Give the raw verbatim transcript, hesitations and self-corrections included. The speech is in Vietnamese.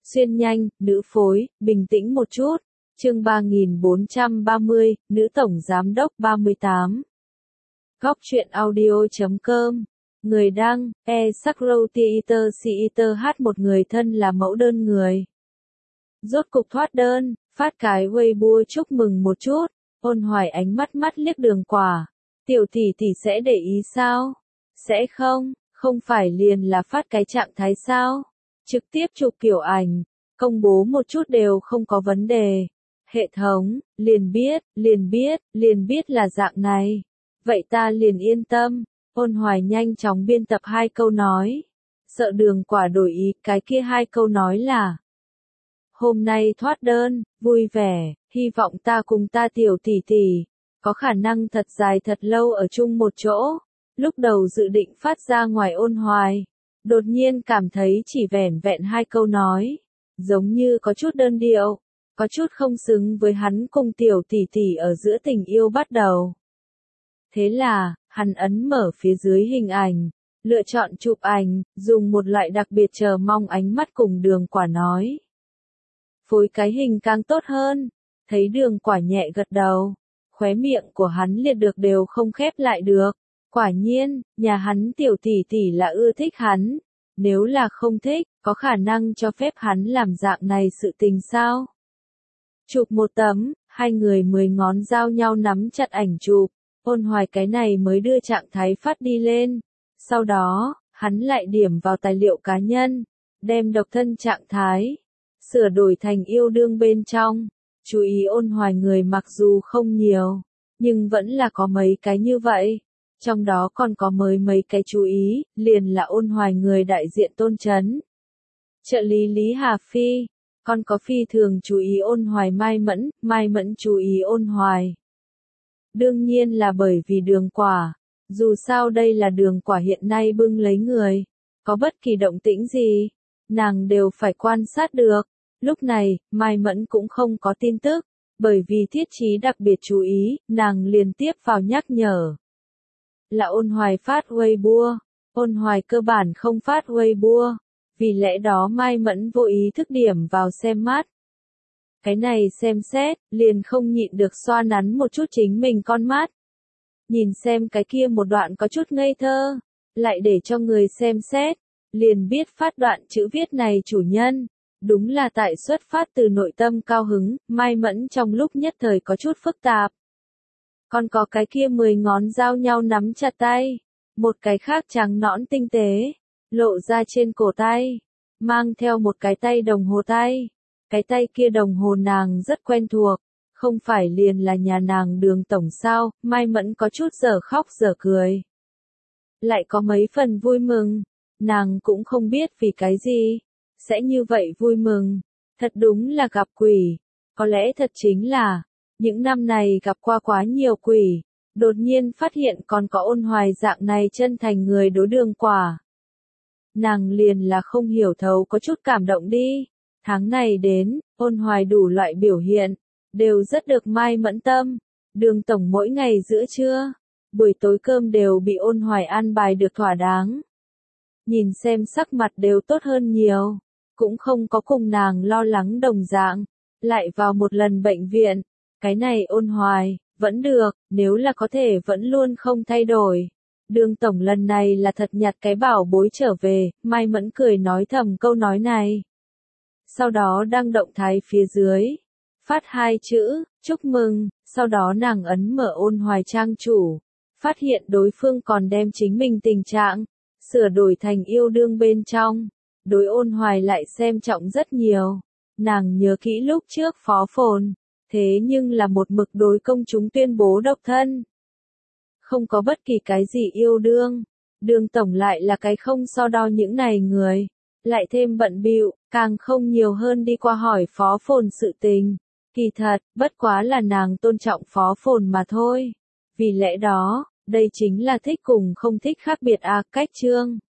Xuyên nhanh, nữ phối, bình tĩnh một chút. Chương ba nghìn bốn trăm ba mươi, nữ tổng giám đốc ba mươi tám. Góc truyện audio chấm com. Người đăng, e Sakro Theater Theater hát một người thân là mẫu đơn người. Rốt cục thoát đơn, phát cái Weibo chúc mừng một chút, Ôn Hoài ánh mắt mắt liếc Đường Quả. Tiểu tỷ tỷ sẽ để ý sao? Sẽ không, không phải liền là phát cái trạng thái sao? Trực tiếp chụp kiểu ảnh, công bố một chút đều không có vấn đề. Hệ thống, liền biết, liền biết, liền biết là dạng này. Vậy ta liền yên tâm. Ôn Hoài nhanh chóng biên tập hai câu nói. Sợ Đường Quả đổi ý, cái kia hai câu nói là: hôm nay thoát đơn, vui vẻ, hy vọng ta cùng ta tiểu tỷ tỷ, có khả năng thật dài thật lâu ở chung một chỗ. Lúc đầu dự định phát ra ngoài Ôn Hoài, đột nhiên cảm thấy chỉ vẻn vẹn hai câu nói, giống như có chút đơn điệu, có chút không xứng với hắn cùng tiểu tỷ tỷ ở giữa tình yêu bắt đầu. Thế là, hắn ấn mở phía dưới hình ảnh, lựa chọn chụp ảnh, dùng một loại đặc biệt chờ mong ánh mắt cùng Đường Quả nói: phối cái hình càng tốt hơn. Thấy Đường Quả nhẹ gật đầu, khóe miệng của hắn liệt được đều không khép lại được. Quả nhiên, nhà hắn tiểu tỷ tỷ là ưa thích hắn. Nếu là không thích, có khả năng cho phép hắn làm dạng này sự tình sao? Chụp một tấm, hai người mười ngón giao nhau nắm chặt ảnh chụp. Ôn Hoài cái này mới đưa trạng thái phát đi lên. Sau đó, hắn lại điểm vào tài liệu cá nhân, đem độc thân trạng thái sửa đổi thành yêu đương bên trong. Chú ý Ôn Hoài người mặc dù không nhiều, nhưng vẫn là có mấy cái như vậy. Trong đó còn có mới mấy cái chú ý, liền là Ôn Hoài người đại diện Tôn Chấn, trợ lý Lý Hà Phi, còn có phi thường chú ý Ôn Hoài Mai Mẫn, Mai Mẫn chú ý Ôn Hoài. Đương nhiên là bởi vì Đường Quả, dù sao đây là Đường Quả hiện nay bưng lấy người, có bất kỳ động tĩnh gì, nàng đều phải quan sát được. Lúc này, Mai Mẫn cũng không có tin tức, bởi vì Thiết Chí đặc biệt chú ý, nàng liền tiếp vào nhắc nhở. Là Ôn Hoài phát Weibo, Ôn Hoài cơ bản không phát Weibo, vì lẽ đó Mai Mẫn vô ý thức điểm vào xem mắt. Cái này xem xét, liền không nhịn được xoa nắn một chút chính mình con mắt. Nhìn xem cái kia một đoạn có chút ngây thơ, lại để cho người xem xét, liền biết phát đoạn chữ viết này chủ nhân. Đúng là tại xuất phát từ nội tâm cao hứng, Mai Mẫn trong lúc nhất thời có chút phức tạp. Còn có cái kia mười ngón giao nhau nắm chặt tay, một cái khác trắng nõn tinh tế, lộ ra trên cổ tay, mang theo một cái tay đồng hồ tay. Cái tay kia đồng hồ nàng rất quen thuộc, không phải liền là nhà nàng Đường tổng sao? Mai Mẫn có chút dở khóc dở cười. Lại có mấy phần vui mừng, nàng cũng không biết vì cái gì sẽ như vậy vui mừng. Thật đúng là gặp quỷ, có lẽ thật chính là những năm này gặp qua quá nhiều quỷ, đột nhiên phát hiện còn có Ôn Hoài dạng này chân thành người đối Đường Quả. Nàng liền là không hiểu thấu có chút cảm động đi. Tháng này đến, Ôn Hoài đủ loại biểu hiện, đều rất được Mai Mẫn tâm. Đường tổng mỗi ngày giữa trưa, buổi tối cơm đều bị Ôn Hoài an bài được thỏa đáng. Nhìn xem sắc mặt đều tốt hơn nhiều, cũng không có cùng nàng lo lắng đồng dạng. Lại vào một lần bệnh viện, cái này Ôn Hoài, vẫn được, nếu là có thể vẫn luôn không thay đổi. Đường tổng lần này là thật nhặt cái bảo bối trở về, Mai Mẫn cười nói thầm câu nói này. Sau đó đăng động thái phía dưới, phát hai chữ, chúc mừng, sau đó nàng ấn mở Ôn Hoài trang chủ, phát hiện đối phương còn đem chính mình tình trạng sửa đổi thành yêu đương bên trong, đối Ôn Hoài lại xem trọng rất nhiều. Nàng nhớ kỹ lúc trước phó phồn, thế nhưng là một mực đối công chúng tuyên bố độc thân, không có bất kỳ cái gì yêu đương. Đường tổng lại là cái không so đo những này người, lại thêm bận bịu, càng không nhiều hơn đi qua hỏi phó phồn sự tình. Kỳ thật, bất quá là nàng tôn trọng phó phồn mà thôi. Vì lẽ đó, đây chính là thích cùng không thích khác biệt à, cách chương.